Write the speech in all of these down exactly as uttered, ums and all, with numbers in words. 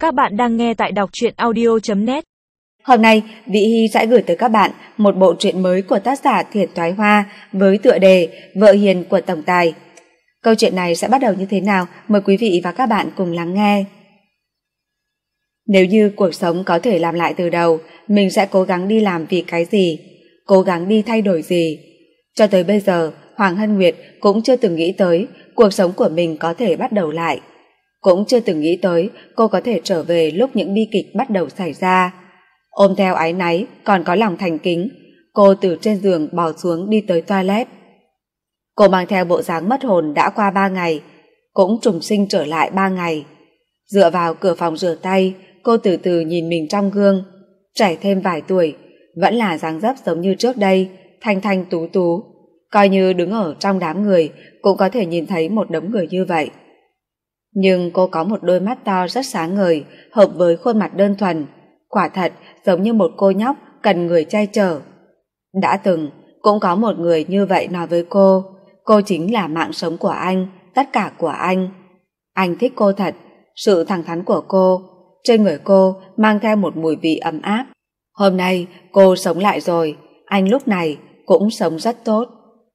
Các bạn đang nghe tại đọc truyện audio chấm net. Hôm nay, Vị Hy sẽ gửi tới các bạn một bộ truyện mới của tác giả Thiển Thoái Hoa với tựa đề Vợ Hiền của Tổng Tài. Câu chuyện này sẽ bắt đầu như thế nào? Mời quý vị và các bạn cùng lắng nghe. Nếu như cuộc sống có thể làm lại từ đầu, mình sẽ cố gắng đi làm vì cái gì? Cố gắng đi thay đổi gì? Cho tới bây giờ, Hoàng Hân Nguyệt cũng chưa từng nghĩ tới cuộc sống của mình có thể bắt đầu lại. Cũng chưa từng nghĩ tới cô có thể trở về lúc những bi kịch bắt đầu xảy ra. Ôm theo áy náy, còn có lòng thành kính, cô từ trên giường bò xuống đi tới toilet. Cô mang theo bộ dáng mất hồn đã qua ba ngày, cũng trùng sinh trở lại ba ngày. Dựa vào cửa phòng rửa tay, cô từ từ nhìn mình trong gương. Trẻ thêm vài tuổi, vẫn là dáng dấp giống như trước đây, thanh thanh tú tú. Coi như đứng ở trong đám người, cũng có thể nhìn thấy một đống người như vậy. Nhưng cô có một đôi mắt to rất sáng ngời, hợp với khuôn mặt đơn thuần. Quả thật giống như một cô nhóc cần người che chở. Đã từng, cũng có một người như vậy nói với cô, cô chính là mạng sống của anh, tất cả của anh. Anh thích cô thật, sự thẳng thắn của cô, trên người cô mang theo một mùi vị ấm áp. Hôm nay cô sống lại rồi, anh lúc này cũng sống rất tốt.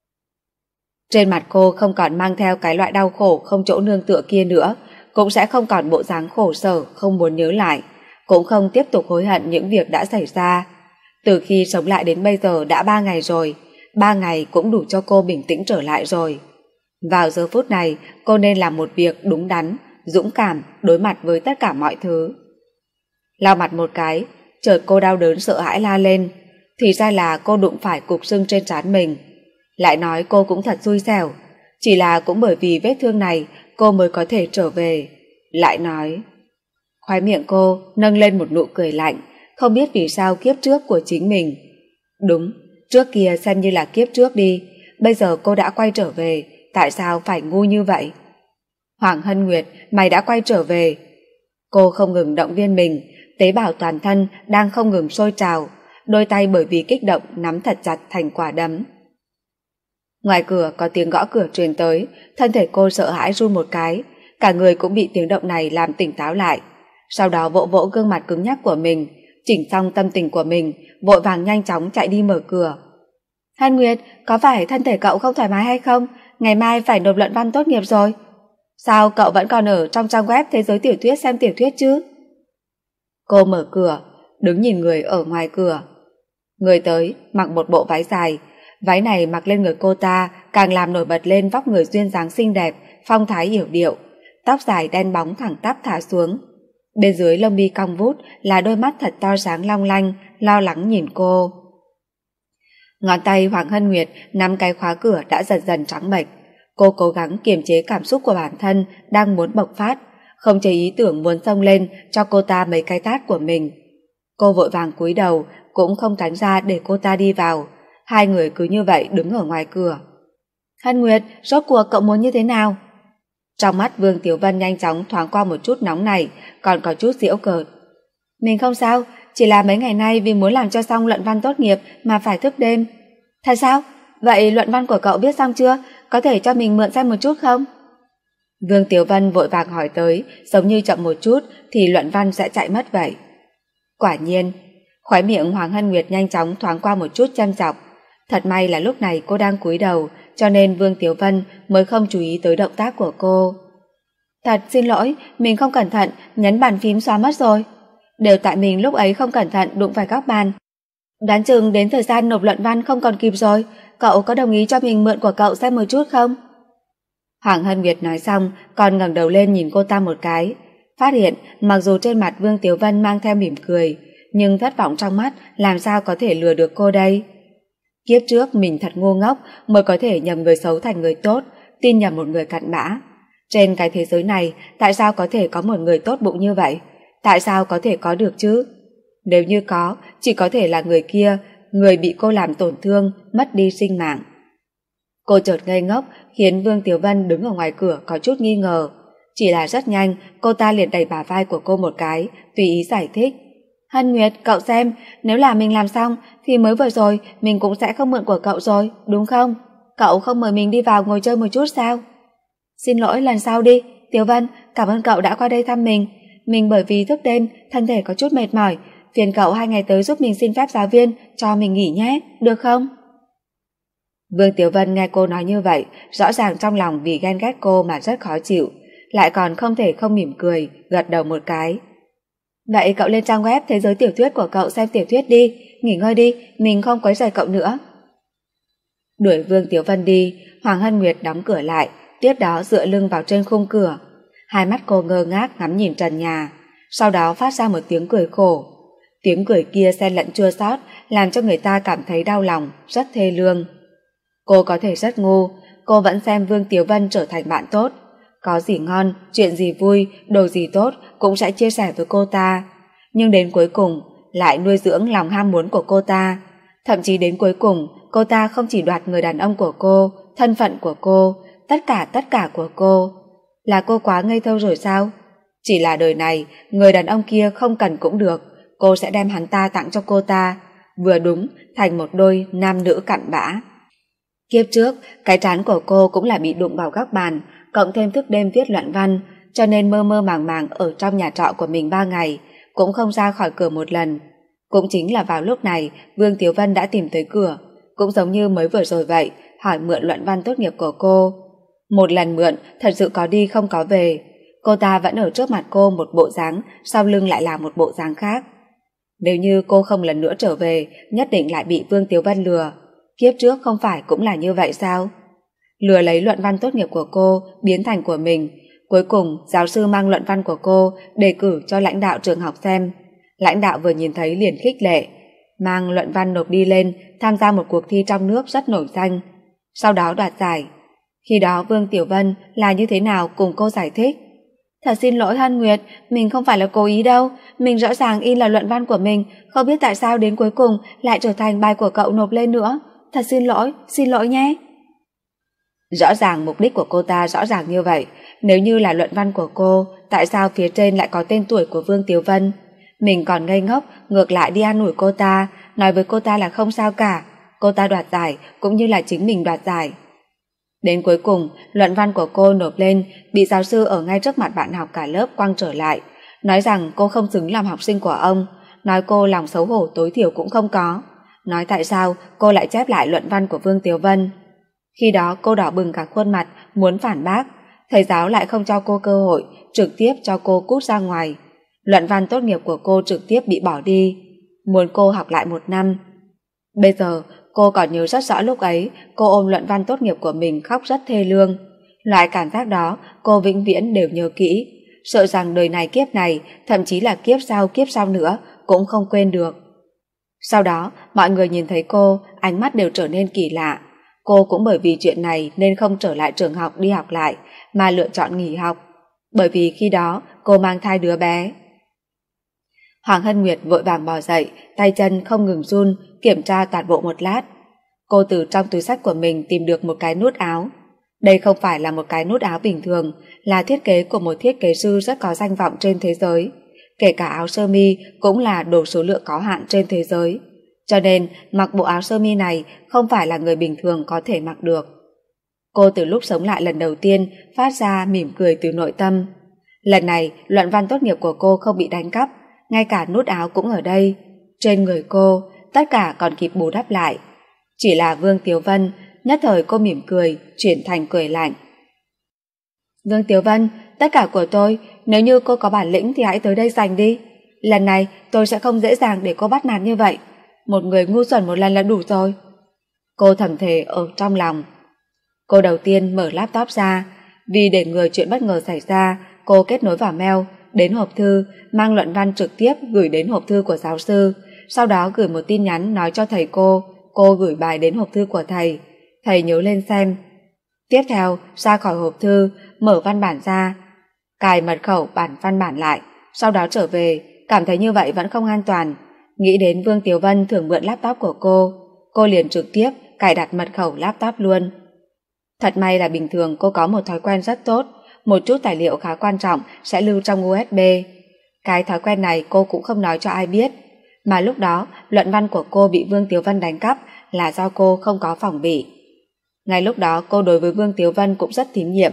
Trên mặt cô không còn mang theo cái loại đau khổ không chỗ nương tựa kia nữa, cũng sẽ không còn bộ dáng khổ sở không muốn nhớ lại, cũng không tiếp tục hối hận những việc đã xảy ra. Từ khi sống lại đến bây giờ đã ba ngày rồi, ba ngày cũng đủ cho cô bình tĩnh trở lại rồi. Vào giờ phút này, cô nên làm một việc đúng đắn, dũng cảm đối mặt với tất cả mọi thứ. Lau mặt một cái, chợt cô đau đớn sợ hãi la lên, thì ra là cô đụng phải cục sưng trên trán mình. Lại nói cô cũng thật xui xẻo, chỉ là cũng bởi vì vết thương này cô mới có thể trở về. Lại nói, khóe miệng cô nâng lên một nụ cười lạnh, không biết vì sao kiếp trước của chính mình. Đúng, trước kia xem như là kiếp trước đi, bây giờ cô đã quay trở về, tại sao phải ngu như vậy? Hoàng Hân Nguyệt, mày đã quay trở về. Cô không ngừng động viên mình, tế bào toàn thân đang không ngừng sôi trào, đôi tay bởi vì kích động nắm thật chặt thành quả đấm. Ngoài cửa có tiếng gõ cửa truyền tới, thân thể cô sợ hãi run một cái, cả người cũng bị tiếng động này làm tỉnh táo lại. Sau đó vỗ vỗ gương mặt cứng nhắc của mình, chỉnh xong tâm tình của mình, vội vàng nhanh chóng chạy đi mở cửa. Hân Nguyệt, có phải thân thể cậu không thoải mái hay không? Ngày mai phải nộp luận văn tốt nghiệp rồi. Sao cậu vẫn còn ở trong trang web Thế Giới Tiểu Thuyết xem tiểu thuyết chứ? Cô mở cửa, đứng nhìn người ở ngoài cửa. Người tới mặc một bộ váy dài, váy này mặc lên người cô ta càng làm nổi bật lên vóc người duyên dáng xinh đẹp, phong thái yểu điệu, tóc dài đen bóng thẳng tắp thả xuống. Bên dưới lông mi cong vút là đôi mắt thật to sáng long lanh, lo lắng nhìn cô. Ngón tay Hoàng Hân Nguyệt nắm cái khóa cửa đã dần dần trắng bệch. Cô cố gắng kiềm chế cảm xúc của bản thân đang muốn bộc phát, không chế ý tưởng muốn xông lên cho cô ta mấy cái tát của mình. Cô vội vàng cúi đầu, cũng không tránh ra để cô ta đi vào. Hai người cứ như vậy đứng ở ngoài cửa. Hân Nguyệt, rốt cuộc cậu muốn như thế nào? Trong mắt Vương Tiểu Vân nhanh chóng thoáng qua một chút nóng này, còn có chút giễu cợt. Mình không sao, chỉ là mấy ngày nay vì muốn làm cho xong luận văn tốt nghiệp mà phải thức đêm. Thật sao? Vậy luận văn của cậu viết xong chưa? Có thể cho mình mượn xem một chút không? Vương Tiểu Vân vội vàng hỏi tới, giống như chậm một chút thì luận văn sẽ chạy mất vậy. Quả nhiên, khóe miệng Hoàng Hân Nguyệt nhanh chóng thoáng qua một chút châm chọc. Thật may là lúc này cô đang cúi đầu, cho nên Vương Tiểu Vân mới không chú ý tới động tác của cô. Thật xin lỗi, mình không cẩn thận, nhấn bàn phím xóa mất rồi. Đều tại mình lúc ấy không cẩn thận đụng phải góc bàn. Đoán chừng đến thời gian nộp luận văn không còn kịp rồi, cậu có đồng ý cho mình mượn của cậu xem một chút không? Hoàng Hân Nguyệt nói xong, còn ngẩng đầu lên nhìn cô ta một cái. Phát hiện mặc dù trên mặt Vương Tiểu Vân mang theo mỉm cười, nhưng thất vọng trong mắt làm sao có thể lừa được cô đây? Kiếp trước mình thật ngu ngốc mới có thể nhầm người xấu thành người tốt, tin nhầm một người cặn bã. Trên cái thế giới này, tại sao có thể có một người tốt bụng như vậy? Tại sao có thể có được chứ? Nếu như có, chỉ có thể là người kia, người bị cô làm tổn thương, mất đi sinh mạng. Cô chợt ngây ngốc, khiến Vương Tiểu Vân đứng ở ngoài cửa có chút nghi ngờ. Chỉ là rất nhanh, cô ta liền đẩy bả vai của cô một cái, tùy ý giải thích. Hân Nguyệt, cậu xem, nếu là mình làm xong thì mới vừa rồi mình cũng sẽ không mượn của cậu rồi, đúng không? Cậu không mời mình đi vào ngồi chơi một chút sao? Xin lỗi, lần sau đi. Tiểu Vân, cảm ơn cậu đã qua đây thăm mình. mình bởi vì thức đêm, thân thể có chút mệt mỏi, phiền cậu hai ngày tới giúp mình xin phép giáo viên cho mình nghỉ nhé, được không? Vương Tiểu Vân nghe cô nói như vậy, rõ ràng trong lòng vì ghen ghét cô mà rất khó chịu, lại còn không thể không mỉm cười, gật đầu một cái. Vậy cậu lên trang web Thế giới tiểu thuyết của cậu xem tiểu thuyết đi, nghỉ ngơi đi, mình không quấy rầy cậu nữa. Đuổi Vương Tiểu Vân đi, Hoàng Hân Nguyệt đóng cửa lại, tiếp đó dựa lưng vào trên khung cửa. Hai mắt cô ngơ ngác ngắm nhìn trần nhà, sau đó phát ra một tiếng cười khổ. Tiếng cười kia xen lẫn chua xót, làm cho người ta cảm thấy đau lòng, rất thê lương. Cô có thể rất ngu, cô vẫn xem Vương Tiểu Vân trở thành bạn tốt. Có gì ngon, chuyện gì vui, đồ gì tốt cũng sẽ chia sẻ với cô ta. Nhưng đến cuối cùng lại nuôi dưỡng lòng ham muốn của cô ta. Thậm chí đến cuối cùng cô ta không chỉ đoạt người đàn ông của cô, thân phận của cô, tất cả tất cả của cô. Là cô quá ngây thơ rồi sao? Chỉ là đời này, người đàn ông kia không cần cũng được, cô sẽ đem hắn ta tặng cho cô ta. Vừa đúng, thành một đôi nam nữ cặn bã. Kiếp trước, cái trán của cô cũng là bị đụng vào góc bàn, cộng thêm thức đêm viết luận văn, cho nên mơ mơ màng màng ở trong nhà trọ của mình ba ngày, cũng không ra khỏi cửa một lần. Cũng chính là vào lúc này, Vương Tiểu Vân đã tìm tới cửa, cũng giống như mới vừa rồi vậy, hỏi mượn luận văn tốt nghiệp của cô. Một lần mượn, thật sự có đi không có về. Cô ta vẫn ở trước mặt cô một bộ dáng, sau lưng lại là một bộ dáng khác. Nếu như cô không lần nữa trở về, nhất định lại bị Vương Tiểu Vân lừa. Kiếp trước không phải cũng là như vậy sao? Lừa lấy luận văn tốt nghiệp của cô, biến thành của mình. Cuối cùng, giáo sư mang luận văn của cô đề cử cho lãnh đạo trường học xem. Lãnh đạo vừa nhìn thấy liền khích lệ, mang luận văn nộp đi lên, tham gia một cuộc thi trong nước rất nổi danh. Sau đó đoạt giải. Khi đó Vương Tiểu Vân là như thế nào cùng cô giải thích. Thật xin lỗi Hân Nguyệt, mình không phải là cố ý đâu, mình rõ ràng in là luận văn của mình, không biết tại sao đến cuối cùng lại trở thành bài của cậu nộp lên nữa. Thật xin lỗi, xin lỗi nhé. Rõ ràng mục đích của cô ta rõ ràng như vậy, nếu như là luận văn của cô, tại sao phía trên lại có tên tuổi của Vương Tiểu Vân? Mình còn ngây ngốc, ngược lại đi an ủi cô ta, nói với cô ta là không sao cả, cô ta đoạt giải cũng như là chính mình đoạt giải. Đến cuối cùng, luận văn của cô nộp lên, bị giáo sư ở ngay trước mặt bạn học cả lớp quăng trở lại, nói rằng cô không xứng làm học sinh của ông, nói cô lòng xấu hổ tối thiểu cũng không có, nói tại sao cô lại chép lại luận văn của Vương Tiểu Vân. Khi đó cô đỏ bừng cả khuôn mặt, muốn phản bác, thầy giáo lại không cho cô cơ hội, trực tiếp cho cô cút ra ngoài. Luận văn tốt nghiệp của cô trực tiếp bị bỏ đi, muốn cô học lại một năm. Bây giờ, cô còn nhớ rất rõ lúc ấy, cô ôm luận văn tốt nghiệp của mình khóc rất thê lương. Loại cảm giác đó, cô vĩnh viễn đều nhớ kỹ, sợ rằng đời này kiếp này, thậm chí là kiếp sau kiếp sau nữa, cũng không quên được. Sau đó, mọi người nhìn thấy cô, ánh mắt đều trở nên kỳ lạ. Cô cũng bởi vì chuyện này nên không trở lại trường học đi học lại, mà lựa chọn nghỉ học. Bởi vì khi đó, cô mang thai đứa bé. Hoàng Hân Nguyệt vội vàng bò dậy, tay chân không ngừng run, kiểm tra toàn bộ một lát. Cô từ trong túi xách của mình tìm được một cái nút áo. Đây không phải là một cái nút áo bình thường, là thiết kế của một thiết kế sư rất có danh vọng trên thế giới. Kể cả áo sơ mi cũng là đồ số lượng có hạn trên thế giới. Cho nên mặc bộ áo sơ mi này không phải là người bình thường có thể mặc được. Cô từ lúc sống lại lần đầu tiên phát ra mỉm cười từ nội tâm. Lần này luận văn tốt nghiệp của cô không bị đánh cắp, ngay cả nút áo cũng ở đây. Trên người cô, tất cả còn kịp bù đắp lại. Chỉ là Vương Tiểu Vân, nhất thời cô mỉm cười, chuyển thành cười lạnh. Vương Tiểu Vân, tất cả của tôi, nếu như cô có bản lĩnh thì hãy tới đây giành đi. Lần này tôi sẽ không dễ dàng để cô bắt nạt như vậy. Một người ngu xuẩn một lần là đủ rồi. Cô thầm thề ở trong lòng. Cô đầu tiên mở laptop ra, vì để ngừa chuyện bất ngờ xảy ra, cô kết nối vào mail, đến hộp thư, mang luận văn trực tiếp gửi đến hộp thư của giáo sư, sau đó gửi một tin nhắn nói cho thầy cô, cô gửi bài đến hộp thư của thầy, thầy nhớ lên xem. Tiếp theo, ra khỏi hộp thư, mở văn bản ra, cài mật khẩu bản văn bản lại, sau đó trở về, cảm thấy như vậy vẫn không an toàn. Nghĩ đến Vương Tiểu Vân thường mượn laptop của cô, cô liền trực tiếp cài đặt mật khẩu laptop luôn. Thật may là bình thường cô có một thói quen rất tốt, một chút tài liệu khá quan trọng sẽ lưu trong u ét bê. Cái thói quen này cô cũng không nói cho ai biết, mà lúc đó luận văn của cô bị Vương Tiểu Vân đánh cắp là do cô không có phòng bị. Ngay lúc đó cô đối với Vương Tiểu Vân cũng rất tín nhiệm,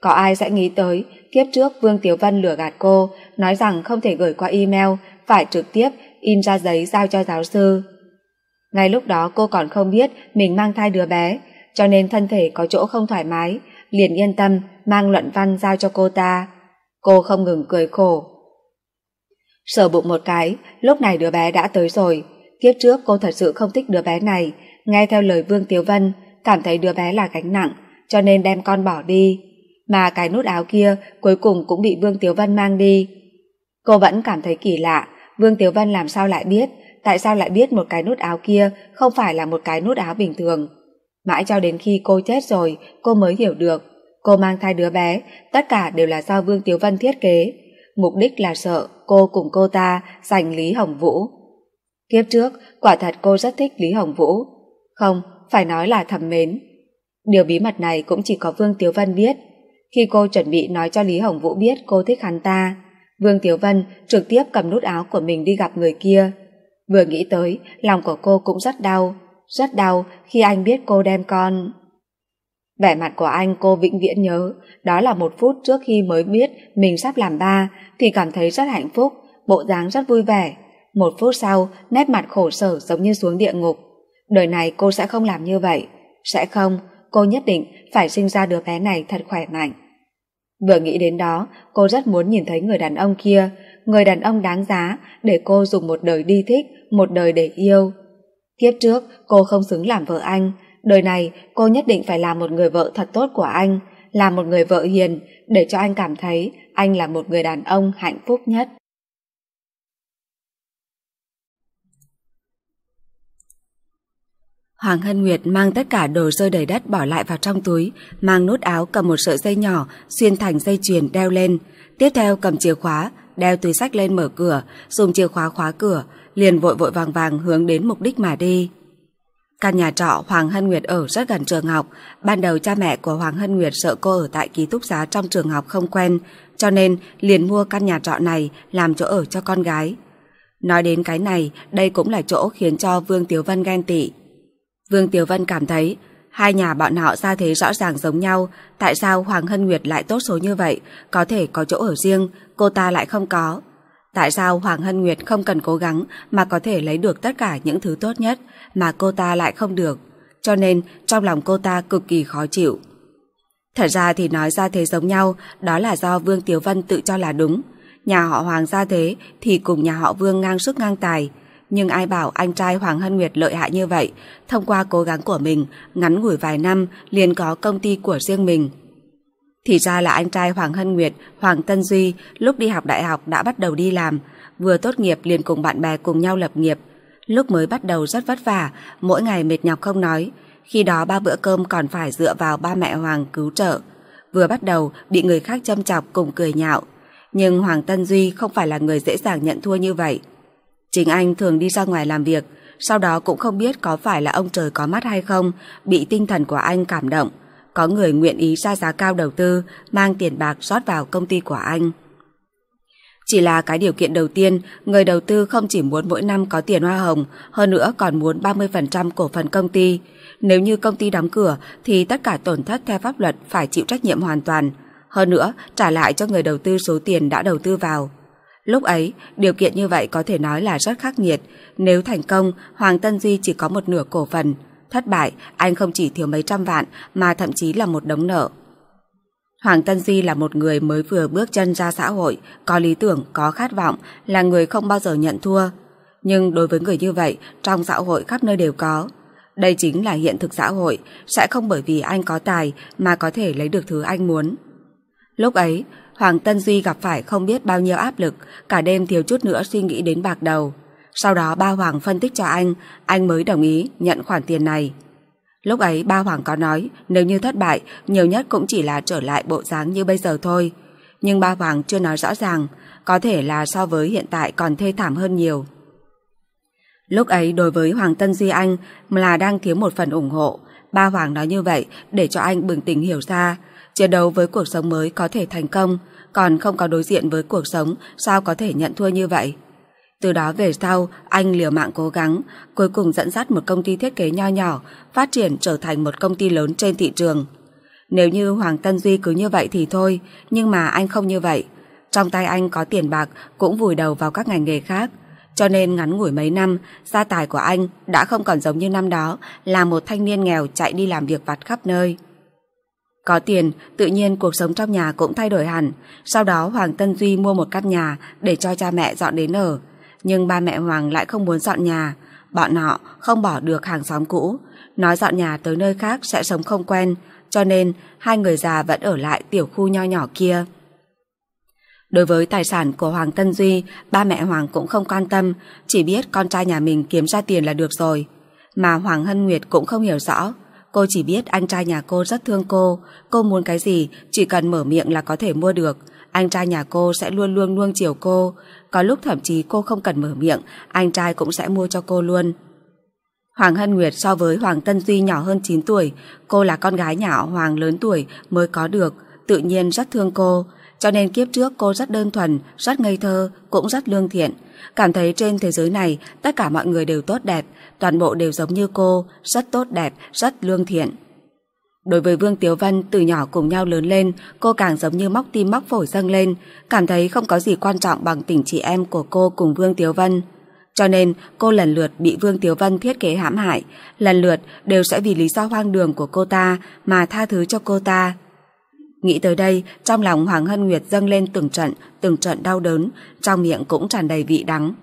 Có ai sẽ nghĩ tới kiếp trước Vương Tiếu Vân lừa gạt cô, nói rằng không thể gửi qua email, phải trực tiếp in ra giấy giao cho giáo sư. Ngay lúc đó cô còn không biết mình mang thai đứa bé, cho nên thân thể có chỗ không thoải mái, liền yên tâm mang luận văn giao cho cô ta. Cô không ngừng cười khổ. Sờ bụng một cái, lúc này đứa bé đã tới rồi. Kiếp trước cô thật sự không thích đứa bé này, nghe theo lời Vương Tiếu Vân, cảm thấy đứa bé là gánh nặng, cho nên đem con bỏ đi. Mà cái nút áo kia cuối cùng cũng bị Vương Tiếu Vân mang đi. Cô vẫn cảm thấy kỳ lạ, Vương Tiếu Vân làm sao lại biết, tại sao lại biết một cái nút áo kia không phải là một cái nút áo bình thường. Mãi cho đến khi cô chết rồi, cô mới hiểu được, cô mang thai đứa bé, tất cả đều là do Vương Tiếu Vân thiết kế. Mục đích là sợ cô cùng cô ta giành Lý Hồng Vũ. Kiếp trước, quả thật cô rất thích Lý Hồng Vũ. Không, phải nói là thầm mến. Điều bí mật này cũng chỉ có Vương Tiếu Vân biết. Khi cô chuẩn bị nói cho Lý Hồng Vũ biết cô thích hắn ta, Vương Tiếu Vân trực tiếp cầm nút áo của mình đi gặp người kia. Vừa nghĩ tới, lòng của cô cũng rất đau, rất đau khi anh biết cô đem con. Vẻ mặt của anh cô vĩnh viễn nhớ, đó là một phút trước khi mới biết mình sắp làm ba thì cảm thấy rất hạnh phúc, bộ dáng rất vui vẻ. Một phút sau, nét mặt khổ sở giống như xuống địa ngục. Đời này cô sẽ không làm như vậy, sẽ không, cô nhất định phải sinh ra đứa bé này thật khỏe mạnh. Vừa nghĩ đến đó, cô rất muốn nhìn thấy người đàn ông kia, người đàn ông đáng giá để cô dùng một đời đi thích, một đời để yêu. Kiếp trước, cô không xứng làm vợ anh, đời này cô nhất định phải làm một người vợ thật tốt của anh, làm một người vợ hiền, để cho anh cảm thấy anh là một người đàn ông hạnh phúc nhất. Hoàng Hân Nguyệt mang tất cả đồ rơi đầy đất bỏ lại vào trong túi, mang nút áo cầm một sợi dây nhỏ xuyên thành dây chuyền đeo lên, tiếp theo cầm chìa khóa, đeo túi xách lên mở cửa, dùng chìa khóa khóa cửa, liền vội vội vàng vàng hướng đến mục đích mà đi. Căn nhà trọ Hoàng Hân Nguyệt ở rất gần trường học, ban đầu cha mẹ của Hoàng Hân Nguyệt sợ cô ở tại ký túc xá trong trường học không quen, cho nên liền mua căn nhà trọ này làm chỗ ở cho con gái. Nói đến cái này, đây cũng là chỗ khiến cho Vương Tiếu Vân ghen tị. Vương Tiếu Vân cảm thấy hai nhà bọn họ ra thế rõ ràng giống nhau, tại sao Hoàng Hân Nguyệt lại tốt số như vậy, có thể có chỗ ở riêng, cô ta lại không có. Tại sao Hoàng Hân Nguyệt không cần cố gắng mà có thể lấy được tất cả những thứ tốt nhất mà cô ta lại không được, cho nên trong lòng cô ta cực kỳ khó chịu. Thật ra thì nói ra thế giống nhau, đó là do Vương Tiếu Vân tự cho là đúng. Nhà họ Hoàng ra thế thì cùng nhà họ Vương ngang sức ngang tài, nhưng ai bảo anh trai Hoàng Hân Nguyệt lợi hại như vậy, thông qua cố gắng của mình, ngắn ngủi vài năm liền có công ty của riêng mình. Thì ra là anh trai Hoàng Hân Nguyệt, Hoàng Tân Duy, lúc đi học đại học đã bắt đầu đi làm, vừa tốt nghiệp liền cùng bạn bè cùng nhau lập nghiệp. Lúc mới bắt đầu rất vất vả, mỗi ngày mệt nhọc không nói, khi đó ba bữa cơm còn phải dựa vào ba mẹ Hoàng cứu trợ. Vừa bắt đầu bị người khác châm chọc cùng cười nhạo, nhưng Hoàng Tân Duy không phải là người dễ dàng nhận thua như vậy. Chính anh thường đi ra ngoài làm việc, sau đó cũng không biết có phải là ông trời có mắt hay không, bị tinh thần của anh cảm động. Có người nguyện ý ra giá cao đầu tư, mang tiền bạc rót vào công ty của anh. Chỉ là cái điều kiện đầu tiên, người đầu tư không chỉ muốn mỗi năm có tiền hoa hồng, hơn nữa còn muốn ba mươi phần trăm cổ phần công ty. Nếu như công ty đóng cửa thì tất cả tổn thất theo pháp luật phải chịu trách nhiệm hoàn toàn. Hơn nữa, trả lại cho người đầu tư số tiền đã đầu tư vào. Lúc ấy, điều kiện như vậy có thể nói là rất khắc nghiệt. Nếu thành công, Hoàng Tân Duy chỉ có một nửa cổ phần. Thất bại, anh không chỉ thiếu mấy trăm vạn mà thậm chí là một đống nợ. Hoàng Tân Duy là một người mới vừa bước chân ra xã hội, có lý tưởng, có khát vọng, là người không bao giờ nhận thua. Nhưng đối với người như vậy, trong xã hội khắp nơi đều có. Đây chính là hiện thực xã hội, sẽ không bởi vì anh có tài mà có thể lấy được thứ anh muốn. Lúc ấy, Hoàng Tân Duy gặp phải không biết bao nhiêu áp lực, cả đêm thiếu chút nữa suy nghĩ đến bạc đầu. Sau đó ba Hoàng phân tích cho anh, anh mới đồng ý nhận khoản tiền này. Lúc ấy ba Hoàng có nói nếu như thất bại, nhiều nhất cũng chỉ là trở lại bộ dáng như bây giờ thôi. Nhưng ba Hoàng chưa nói rõ ràng, có thể là so với hiện tại còn thê thảm hơn nhiều. Lúc ấy đối với Hoàng Tân Duy anh là đang thiếu một phần ủng hộ. Ba Hoàng nói như vậy để cho anh bừng tỉnh hiểu ra, chiến đấu với cuộc sống mới có thể thành công, còn không có đối diện với cuộc sống sao có thể nhận thua như vậy. Từ đó về sau, anh liều mạng cố gắng, cuối cùng dẫn dắt một công ty thiết kế nho nhỏ, phát triển trở thành một công ty lớn trên thị trường. Nếu như Hoàng Tân Duy cứ như vậy thì thôi, nhưng mà anh không như vậy. Trong tay anh có tiền bạc cũng vùi đầu vào các ngành nghề khác, cho nên ngắn ngủi mấy năm, gia tài của anh đã không còn giống như năm đó là một thanh niên nghèo chạy đi làm việc vặt khắp nơi. Có tiền, tự nhiên cuộc sống trong nhà cũng thay đổi hẳn. Sau đó Hoàng Tân Duy mua một căn nhà để cho cha mẹ dọn đến ở. Nhưng ba mẹ Hoàng lại không muốn dọn nhà. Bọn họ không bỏ được hàng xóm cũ, nói dọn nhà tới nơi khác sẽ sống không quen, cho nên hai người già vẫn ở lại tiểu khu nho nhỏ kia. Đối với tài sản của Hoàng Tân Duy, ba mẹ Hoàng cũng không quan tâm, chỉ biết con trai nhà mình kiếm ra tiền là được rồi. Mà Hoàng Hân Nguyệt cũng không hiểu rõ. Cô chỉ biết anh trai nhà cô rất thương cô, cô muốn cái gì chỉ cần mở miệng là có thể mua được. Anh trai nhà cô sẽ luôn luôn nuông chiều cô, có lúc thậm chí cô không cần mở miệng, anh trai cũng sẽ mua cho cô luôn. Hoàng Hân Nguyệt so với Hoàng Tân Duy nhỏ hơn chín tuổi, cô là con gái nhà họ Hoàng lớn tuổi mới có được, tự nhiên rất thương cô, cho nên kiếp trước cô rất đơn thuần, rất ngây thơ, cũng rất lương thiện, cảm thấy trên thế giới này tất cả mọi người đều tốt đẹp, toàn bộ đều giống như cô, rất tốt đẹp, rất lương thiện. Đối với Vương Tiếu Vân, từ nhỏ cùng nhau lớn lên, cô càng giống như móc tim móc phổi dâng lên, cảm thấy không có gì quan trọng bằng tình chị em của cô cùng Vương Tiếu Vân. Cho nên cô lần lượt bị Vương Tiếu Vân thiết kế hãm hại, lần lượt đều sẽ vì lý do hoang đường của cô ta mà tha thứ cho cô ta. Nghĩ tới đây, trong lòng Hoàng Hân Nguyệt dâng lên từng trận, từng trận đau đớn, trong miệng cũng tràn đầy vị đắng.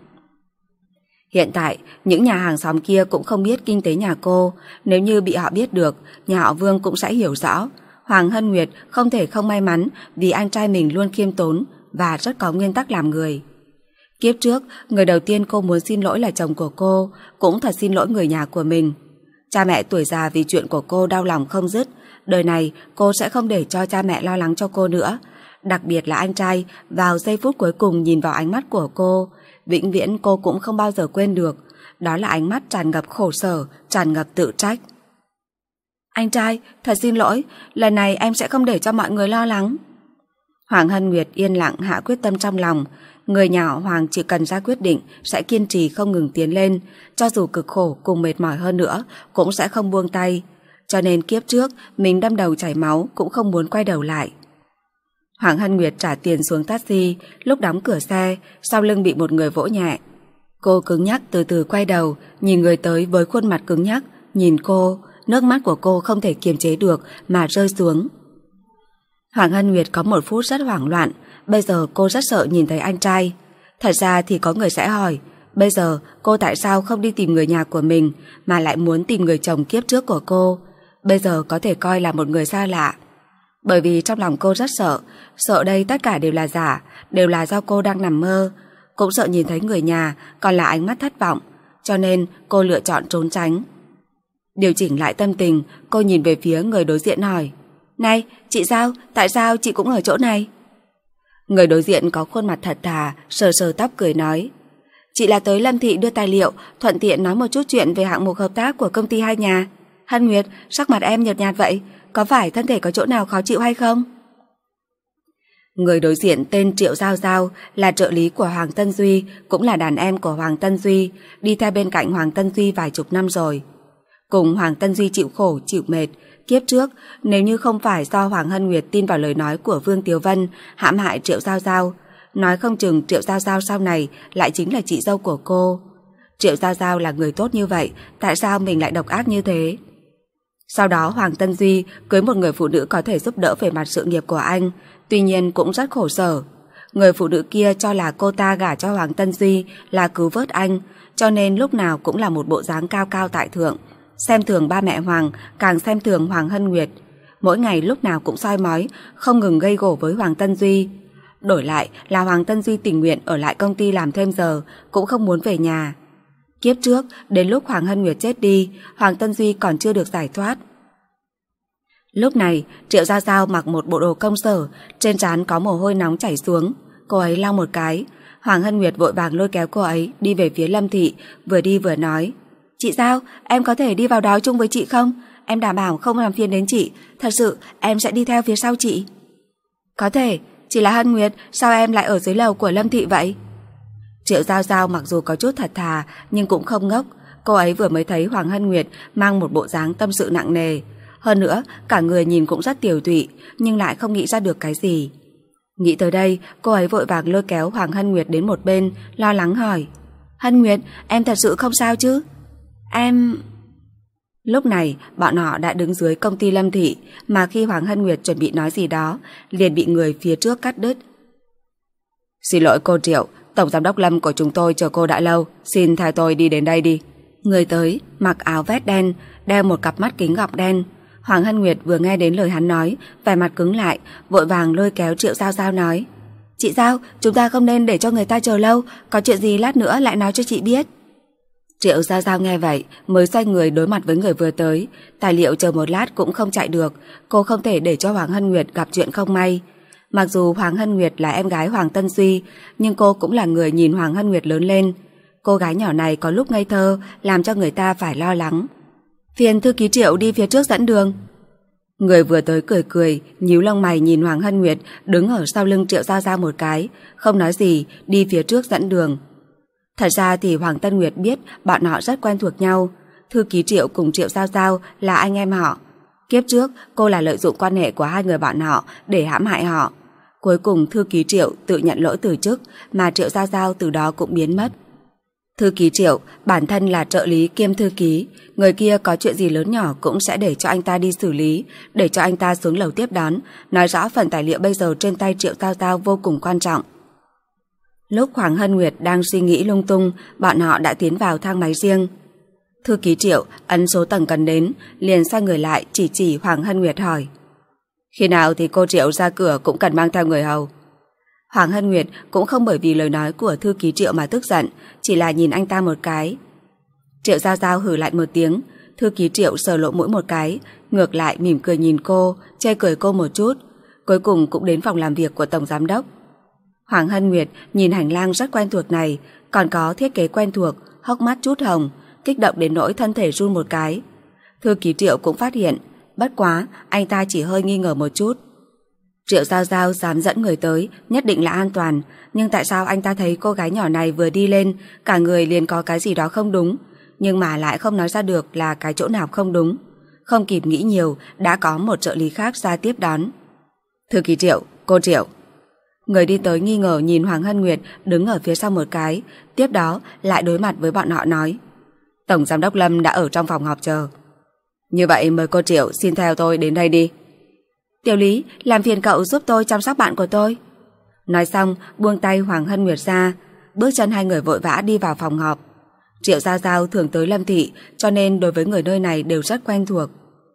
Hiện tại, những nhà hàng xóm kia cũng không biết kinh tế nhà cô, nếu như bị họ biết được, nhà họ Vương cũng sẽ hiểu rõ. Hoàng Hân Nguyệt không thể không may mắn vì anh trai mình luôn khiêm tốn và rất có nguyên tắc làm người. Kiếp trước, người đầu tiên cô muốn xin lỗi là chồng của cô, cũng thật xin lỗi người nhà của mình. Cha mẹ tuổi già vì chuyện của cô đau lòng không dứt, đời này cô sẽ không để cho cha mẹ lo lắng cho cô nữa. Đặc biệt là anh trai, vào giây phút cuối cùng nhìn vào ánh mắt của cô, vĩnh viễn cô cũng không bao giờ quên được. Đó là ánh mắt tràn ngập khổ sở, tràn ngập tự trách. Anh trai, thật xin lỗi, lần này em sẽ không để cho mọi người lo lắng. Hoàng Hân Nguyệt yên lặng hạ quyết tâm trong lòng. Người nhà họ Hoàng chỉ cần ra quyết định sẽ kiên trì không ngừng tiến lên, cho dù cực khổ cùng mệt mỏi hơn nữa cũng sẽ không buông tay. Cho nên kiếp trước mình đâm đầu chảy máu cũng không muốn quay đầu lại. Hoàng Hân Nguyệt trả tiền xuống taxi, lúc đóng cửa xe, sau lưng bị một người vỗ nhẹ. Cô cứng nhắc từ từ quay đầu, nhìn người tới với khuôn mặt cứng nhắc, nhìn cô, nước mắt của cô không thể kiềm chế được mà rơi xuống. Hoàng Hân Nguyệt có một phút rất hoảng loạn, bây giờ cô rất sợ nhìn thấy anh trai. Thật ra thì có người sẽ hỏi, bây giờ cô tại sao không đi tìm người nhà của mình mà lại muốn tìm người chồng kiếp trước của cô, bây giờ có thể coi là một người xa lạ. Bởi vì trong lòng cô rất sợ, sợ đây tất cả đều là giả, đều là do cô đang nằm mơ, cũng sợ nhìn thấy người nhà còn là ánh mắt thất vọng, cho nên cô lựa chọn trốn tránh. Điều chỉnh lại tâm tình, cô nhìn về phía người đối diện hỏi, này, chị sao? Tại sao chị cũng ở chỗ này? Người đối diện có khuôn mặt thật thà, sờ sờ tóc cười nói, chị là tới Lâm Thị đưa tài liệu, thuận tiện nói một chút chuyện về hạng mục hợp tác của công ty hai nhà. Hân Nguyệt, sắc mặt em nhợt nhạt vậy, có phải thân thể có chỗ nào khó chịu hay không? Người đối diện tên Triệu Giao Giao, là trợ lý của Hoàng Tân Duy, cũng là đàn em của Hoàng Tân Duy, đi theo bên cạnh Hoàng Tân Duy vài chục năm rồi. Cùng Hoàng Tân Duy chịu khổ, chịu mệt, kiếp trước, nếu như không phải do Hoàng Hân Nguyệt tin vào lời nói của Vương Tiếu Vân hãm hại Triệu Giao Giao, nói không chừng Triệu Giao Giao sau này lại chính là chị dâu của cô. Triệu Giao Giao là người tốt như vậy, tại sao mình lại độc ác như thế? Sau đó Hoàng Tân Duy cưới một người phụ nữ có thể giúp đỡ về mặt sự nghiệp của anh, tuy nhiên cũng rất khổ sở. Người phụ nữ kia cho là cô ta gả cho Hoàng Tân Duy là cứu vớt anh, cho nên lúc nào cũng là một bộ dáng cao cao tại thượng, xem thường ba mẹ Hoàng, càng xem thường Hoàng Hân Nguyệt. Mỗi ngày lúc nào cũng soi mói, không ngừng gây gổ với Hoàng Tân Duy. Đổi lại là Hoàng Tân Duy tình nguyện ở lại công ty làm thêm giờ, cũng không muốn về nhà. Kiếp trước, đến lúc Hoàng Hân Nguyệt chết đi, Hoàng Tân Duy còn chưa được giải thoát. Lúc này, Triệu Giao Giao mặc một bộ đồ công sở, trên trán có mồ hôi nóng chảy xuống. Cô ấy lau một cái. Hoàng Hân Nguyệt vội vàng lôi kéo cô ấy đi về phía Lâm Thị, vừa đi vừa nói, chị Giao, em có thể đi vào đó chung với chị không? Em đảm bảo không làm phiền đến chị, thật sự em sẽ đi theo phía sau chị. Có thể, chỉ là Hân Nguyệt, sao em lại ở dưới lầu của Lâm Thị vậy? Triệu Giao Giao mặc dù có chút thật thà nhưng cũng không ngốc. Cô ấy vừa mới thấy Hoàng Hân Nguyệt mang một bộ dáng tâm sự nặng nề. Hơn nữa, cả người nhìn cũng rất tiều tụy, nhưng lại không nghĩ ra được cái gì. Nghĩ tới đây, cô ấy vội vàng lôi kéo Hoàng Hân Nguyệt đến một bên, lo lắng hỏi. Hân Nguyệt, em thật sự không sao chứ? Em... Lúc này, bọn họ đã đứng dưới công ty Lâm Thị, mà khi Hoàng Hân Nguyệt chuẩn bị nói gì đó, liền bị người phía trước cắt đứt. Xin lỗi cô Triệu, Tổng Giám đốc Lâm của chúng tôi chờ cô đã lâu, xin theo tôi đi đến đây đi. Người tới, mặc áo vest đen, đeo một cặp mắt kính gọng đen. Hoàng Hân Nguyệt vừa nghe đến lời hắn nói, vẻ mặt cứng lại, vội vàng lôi kéo Triệu Giao Giao nói. Chị Giao, chúng ta không nên để cho người ta chờ lâu, có chuyện gì lát nữa lại nói cho chị biết. Triệu Giao Giao nghe vậy, mới xoay người đối mặt với người vừa tới. Tài liệu chờ một lát cũng không chạy được, cô không thể để cho Hoàng Hân Nguyệt gặp chuyện không may. Mặc dù Hoàng Hân Nguyệt là em gái Hoàng Tân Duy, nhưng cô cũng là người nhìn Hoàng Hân Nguyệt lớn lên. Cô gái nhỏ này có lúc ngây thơ, làm cho người ta phải lo lắng. Phiền thư ký Triệu đi phía trước dẫn đường. Người vừa tới cười cười, nhíu lông mày nhìn Hoàng Hân Nguyệt đứng ở sau lưng Triệu Giao Giao một cái, không nói gì, đi phía trước dẫn đường. Thật ra thì Hoàng Tân Nguyệt biết bọn họ rất quen thuộc nhau. Thư ký Triệu cùng Triệu Giao Giao là anh em họ. Kiếp trước, cô là lợi dụng quan hệ của hai người bọn họ để hãm hại họ. Cuối cùng thư ký Triệu tự nhận lỗi từ chức, mà Triệu Giao Giao từ đó cũng biến mất. Thư ký Triệu bản thân là trợ lý kiêm thư ký, người kia có chuyện gì lớn nhỏ cũng sẽ để cho anh ta đi xử lý, để cho anh ta xuống lầu tiếp đón, nói rõ phần tài liệu bây giờ trên tay Triệu Giao Giao vô cùng quan trọng. Lúc Hoàng Hân Nguyệt đang suy nghĩ lung tung, bọn họ đã tiến vào thang máy riêng. Thư ký Triệu ấn số tầng cần đến, liền xoay người lại chỉ chỉ Hoàng Hân Nguyệt hỏi. Khi nào thì cô Triệu ra cửa cũng cần mang theo người hầu. Hoàng Hân Nguyệt cũng không bởi vì lời nói của thư ký Triệu mà tức giận, chỉ là nhìn anh ta một cái. Triệu Giao Giao hử lại một tiếng, thư ký Triệu sờ lỗ mũi một cái, ngược lại mỉm cười nhìn cô, chê cười cô một chút, cuối cùng cũng đến phòng làm việc của Tổng Giám đốc. Hoàng Hân Nguyệt nhìn hành lang rất quen thuộc này, còn có thiết kế quen thuộc, hốc mắt chút hồng, kích động đến nỗi thân thể run một cái. Thư ký Triệu cũng phát hiện, bất quá anh ta chỉ hơi nghi ngờ một chút. Triệu Giao Giao dám dẫn người tới, nhất định là an toàn, nhưng tại sao anh ta thấy cô gái nhỏ này vừa đi lên, cả người liền có cái gì đó không đúng, nhưng mà lại không nói ra được là cái chỗ nào không đúng. Không kịp nghĩ nhiều, đã có một trợ lý khác ra tiếp đón. Thư ký Triệu, cô Triệu. Người đi tới nghi ngờ nhìn Hoàng Hân Nguyệt đứng ở phía sau một cái, tiếp đó lại đối mặt với bọn họ nói. Tổng Giám đốc Lâm đã ở trong phòng họp chờ. Như vậy mời cô Triệu xin theo tôi đến đây đi. Tiểu Lý, làm phiền cậu giúp tôi chăm sóc bạn của tôi. Nói xong, buông tay Hoàng Hân Nguyệt ra, bước chân hai người vội vã đi vào phòng họp. Triệu Giao Giao thường tới Lâm Thị, cho nên đối với người nơi này đều rất quen thuộc.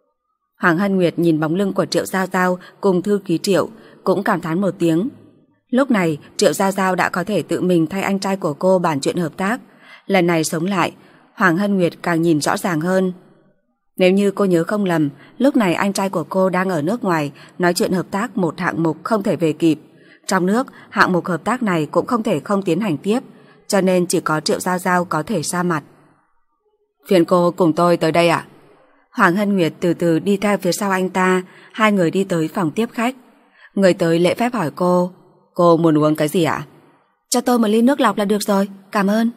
Hoàng Hân Nguyệt nhìn bóng lưng của Triệu Giao Giao cùng thư ký Triệu, cũng cảm thán một tiếng. Lúc này, Triệu Giao Giao đã có thể tự mình thay anh trai của cô bàn chuyện hợp tác. Lần này sống lại, Hoàng Hân Nguyệt càng nhìn rõ ràng hơn. Nếu như cô nhớ không lầm, lúc này anh trai của cô đang ở nước ngoài nói chuyện hợp tác một hạng mục không thể về kịp. Trong nước, hạng mục hợp tác này cũng không thể không tiến hành tiếp, cho nên chỉ có Triệu Giao Giao có thể ra mặt. Phiền cô cùng tôi tới đây ạ. Hoàng Hân Nguyệt từ từ đi theo phía sau anh ta, hai người đi tới phòng tiếp khách. Người tới lễ phép hỏi cô, cô muốn uống cái gì ạ? Cho tôi một ly nước lọc là được rồi, cảm ơn.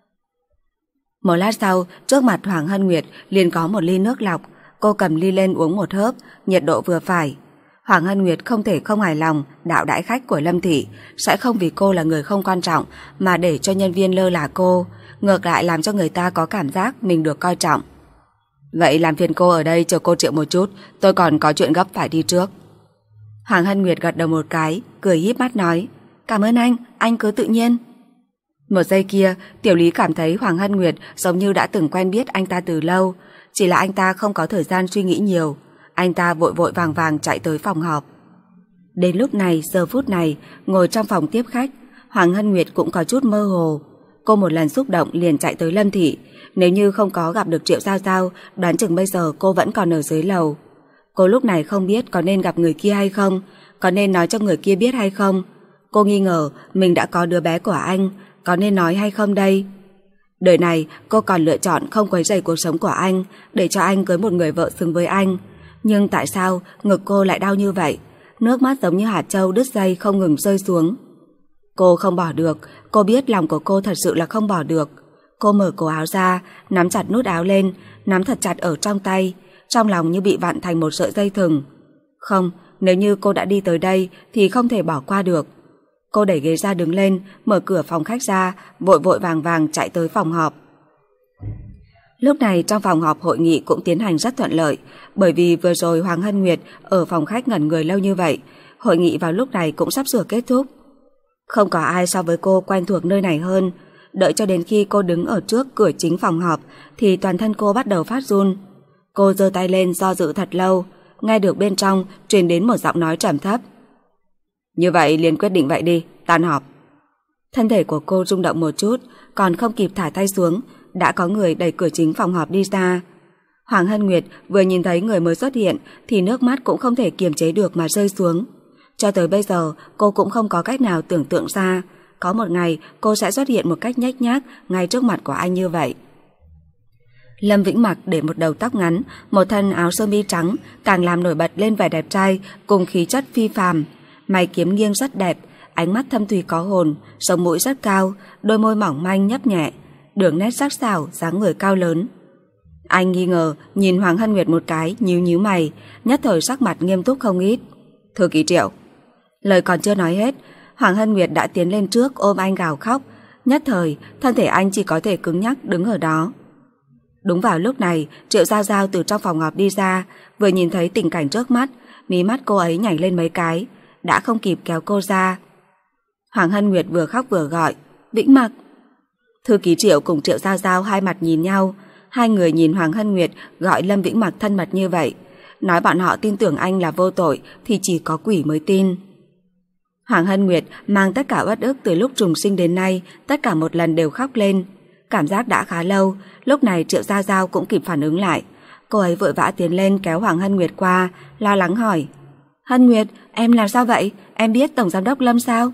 Một lát sau, trước mặt Hoàng Hân Nguyệt liền có một ly nước lọc, cô cầm ly lên uống một hớp, nhiệt độ vừa phải. Hoàng Hân Nguyệt không thể không hài lòng đạo đãi khách của Lâm Thị, sẽ không vì cô là người không quan trọng mà để cho nhân viên lơ là cô, ngược lại làm cho người ta có cảm giác mình được coi trọng. Vậy làm phiền cô ở đây chờ cô Triệu một chút, tôi còn có chuyện gấp phải đi trước. Hoàng Hân Nguyệt gật đầu một cái, cười híp mắt nói, cảm ơn anh, anh cứ tự nhiên. Một giây kia, Tiểu Lý cảm thấy Hoàng Hân Nguyệt giống như đã từng quen biết anh ta từ lâu, chỉ là anh ta không có thời gian suy nghĩ nhiều. Anh ta vội vội vàng vàng chạy tới phòng họp. Đến lúc này, giờ phút này, ngồi trong phòng tiếp khách, Hoàng Hân Nguyệt cũng có chút mơ hồ. Cô một lần xúc động liền chạy tới Lâm Thị. Nếu như không có gặp được Triệu Giao Giao, đoán chừng bây giờ cô vẫn còn ở dưới lầu. Cô lúc này không biết có nên gặp người kia hay không, có nên nói cho người kia biết hay không. Cô nghi ngờ mình đã có đứa bé của anh, có nên nói hay không đây? Đời này cô còn lựa chọn không quấy rầy cuộc sống của anh, để cho anh cưới một người vợ xứng với anh. Nhưng tại sao ngực cô lại đau như vậy? Nước mắt giống như hạt trâu đứt dây không ngừng rơi xuống. Cô không bỏ được, cô biết lòng của cô thật sự là không bỏ được. Cô mở cổ áo ra, nắm chặt nút áo lên, nắm thật chặt ở trong tay. trong lòng như bị vặn thành một sợi dây thừng. Không, nếu như cô đã đi tới đây thì không thể bỏ qua được. Cô đẩy ghế ra đứng lên, mở cửa phòng khách ra, vội vội vàng vàng chạy tới phòng họp. Lúc này trong phòng họp hội nghị cũng tiến hành rất thuận lợi, bởi vì vừa rồi Hoàng Hân Nguyệt ở phòng khách ngẩn người lâu như vậy, hội nghị vào lúc này cũng sắp sửa kết thúc. Không có ai so với cô quen thuộc nơi này hơn. Đợi cho đến khi cô đứng ở trước cửa chính phòng họp thì toàn thân cô bắt đầu phát run. Cô giơ tay lên do dự thật lâu, nghe được bên trong truyền đến một giọng nói trầm thấp. Như vậy liền quyết định vậy đi, tan họp. Thân thể của cô rung động một chút, còn không kịp thả tay xuống, đã có người đẩy cửa chính phòng họp đi ra. Hoàng Hân Nguyệt vừa nhìn thấy người mới xuất hiện thì nước mắt cũng không thể kiềm chế được mà rơi xuống. Cho tới bây giờ cô cũng không có cách nào tưởng tượng ra có một ngày cô sẽ xuất hiện một cách nhếch nhác ngay trước mặt của anh như vậy. Lâm Vĩnh Mặc để một đầu tóc ngắn, một thân áo sơ mi trắng càng làm nổi bật lên vẻ đẹp trai cùng khí chất phi phàm. Mày kiếm nghiêng rất đẹp, ánh mắt thâm thúy có hồn, sống mũi rất cao, đôi môi mỏng manh nhấp nhẹ, đường nét sắc sảo, dáng người cao lớn. Anh nghi ngờ nhìn Hoàng Hân Nguyệt một cái, nhíu nhíu mày, nhất thời sắc mặt nghiêm túc không ít. Thư ký Triệu. Lời còn chưa nói hết, Hoàng Hân Nguyệt đã tiến lên trước ôm anh gào khóc, nhất thời thân thể anh chỉ có thể cứng nhắc đứng ở đó. Đúng vào lúc này, Triệu Giao Giao từ trong phòng họp đi ra, vừa nhìn thấy tình cảnh trước mắt, mí mắt cô ấy nhảy lên mấy cái, đã không kịp kéo cô ra. Hoàng Hân Nguyệt vừa khóc vừa gọi, Vĩnh Mặc. Thư ký Triệu cùng Triệu Giao Giao hai mặt nhìn nhau, hai người nhìn Hoàng Hân Nguyệt gọi Lâm Vĩnh Mặc thân mật như vậy, nói bọn họ tin tưởng anh là vô tội thì chỉ có quỷ mới tin. Hoàng Hân Nguyệt mang tất cả uất ức từ lúc trùng sinh đến nay, tất cả một lần đều khóc lên. Cảm giác đã khá lâu, lúc này Triệu Giao Giao cũng kịp phản ứng lại. Cô ấy vội vã tiến lên kéo Hoàng Hân Nguyệt qua, lo lắng hỏi, Hân Nguyệt, em làm sao vậy? Em biết Tổng Giám đốc Lâm sao?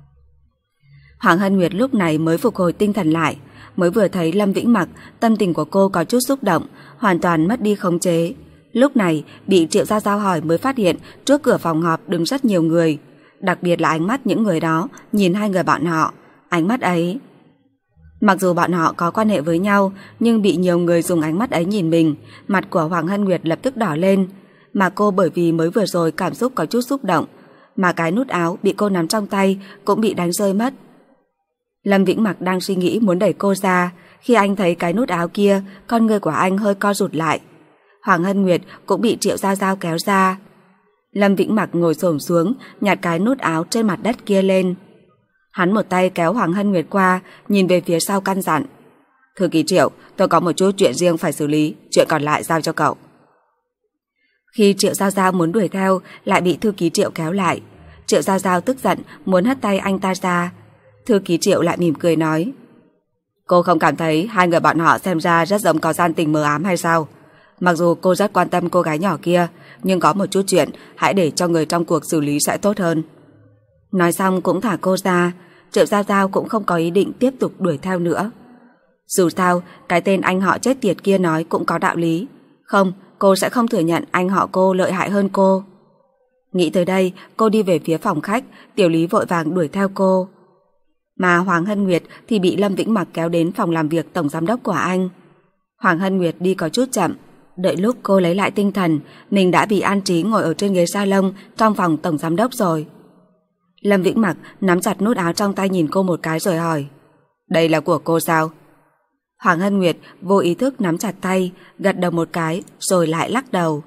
Hoàng Hân Nguyệt lúc này mới phục hồi tinh thần lại, mới vừa thấy Lâm Vĩnh Mặc, tâm tình của cô có chút xúc động, hoàn toàn mất đi khống chế. Lúc này bị Triệu Giao Giao hỏi mới phát hiện trước cửa phòng họp đứng rất nhiều người, đặc biệt là ánh mắt những người đó nhìn hai người bọn họ. Ánh mắt ấy, mặc dù bọn họ có quan hệ với nhau, nhưng bị nhiều người dùng ánh mắt ấy nhìn mình, mặt của Hoàng Hân Nguyệt lập tức đỏ lên. Mà cô bởi vì mới vừa rồi cảm xúc có chút xúc động, mà cái nút áo bị cô nắm trong tay cũng bị đánh rơi mất. Lâm Vĩnh Mặc đang suy nghĩ muốn đẩy cô ra, khi anh thấy cái nút áo kia, con người của anh hơi co rụt lại. Hoàng Hân Nguyệt cũng bị Triệu Giao Giao kéo ra. Lâm Vĩnh Mặc ngồi xổm xuống, nhặt cái nút áo trên mặt đất kia lên. Hắn một tay kéo Hoàng Hân Nguyệt qua, nhìn về phía sau căn dặn, Thư ký Triệu, tôi có một chút chuyện riêng phải xử lý, chuyện còn lại giao cho cậu. Khi Triệu Giao Giao muốn đuổi theo, lại bị Thư ký Triệu kéo lại. Triệu Giao Giao tức giận muốn hất tay anh ta ra. Thư ký Triệu lại mỉm cười nói, cô không cảm thấy hai người bọn họ xem ra rất giống có gian tình mờ ám hay sao? Mặc dù cô rất quan tâm cô gái nhỏ kia, nhưng có một chút chuyện hãy để cho người trong cuộc xử lý sẽ tốt hơn. Nói xong cũng thả cô ra. Triệu Giao Giao cũng không có ý định tiếp tục đuổi theo nữa. Dù sao, cái tên anh họ chết tiệt kia nói cũng có đạo lý. Không, cô sẽ không thừa nhận anh họ cô lợi hại hơn cô. Nghĩ tới đây, cô đi về phía phòng khách, Tiểu Lý vội vàng đuổi theo cô. Mà Hoàng Hân Nguyệt thì bị Lâm Vĩnh Mặc kéo đến phòng làm việc tổng giám đốc của anh. Hoàng Hân Nguyệt đi có chút chậm, đợi lúc cô lấy lại tinh thần, mình đã bị an trí ngồi ở trên ghế salon trong phòng tổng giám đốc rồi. Lâm Vĩnh Mặc nắm chặt nút áo trong tay nhìn cô một cái rồi hỏi, đây là của cô sao? Hoàng Hân Nguyệt vô ý thức nắm chặt tay, gật đầu một cái rồi lại lắc đầu.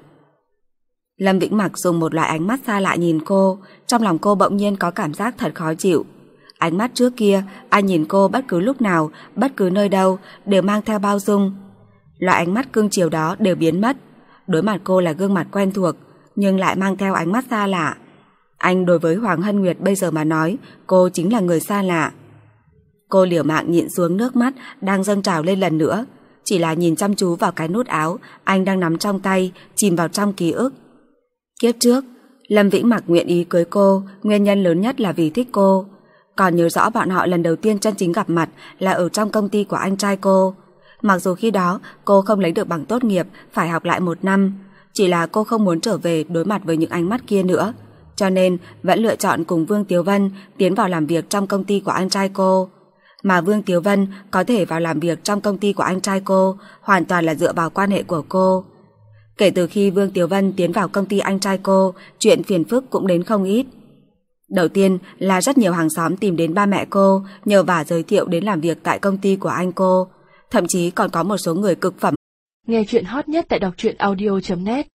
Lâm Vĩnh Mặc dùng một loại ánh mắt xa lạ nhìn cô, trong lòng cô bỗng nhiên có cảm giác thật khó chịu. Ánh mắt trước kia, anh nhìn cô bất cứ lúc nào, bất cứ nơi đâu đều mang theo bao dung. Loại ánh mắt cưng chiều đó đều biến mất. Đối mặt cô là gương mặt quen thuộc, nhưng lại mang theo ánh mắt xa lạ. Anh đối với Hoàng Hân Nguyệt bây giờ mà nói, cô chính là người xa lạ. Cô liều mạng nhịn xuống nước mắt đang dâng trào lên lần nữa, chỉ là nhìn chăm chú vào cái nút áo anh đang nắm trong tay, chìm vào trong ký ức. Kiếp trước, Lâm Vĩnh Mặc nguyện ý cưới cô, nguyên nhân lớn nhất là vì thích cô. Còn nhớ rõ bọn họ lần đầu tiên chân chính gặp mặt là ở trong công ty của anh trai cô. Mặc dù khi đó cô không lấy được bằng tốt nghiệp, phải học lại một năm, chỉ là cô không muốn trở về đối mặt với những ánh mắt kia nữa, cho nên vẫn lựa chọn cùng Vương Tiếu Vân tiến vào làm việc trong công ty của anh trai cô. Mà Vương Tiếu Vân có thể vào làm việc trong công ty của anh trai cô hoàn toàn là dựa vào quan hệ của cô. Kể từ khi Vương Tiểu Vân tiến vào công ty anh trai cô, chuyện phiền phức cũng đến không ít. Đầu tiên là rất nhiều hàng xóm tìm đến ba mẹ cô, nhờ vả giới thiệu đến làm việc tại công ty của anh cô. Thậm chí còn có một số người cực phẩm. Nghe chuyện hot nhất tại đọc truyện audio chấm net.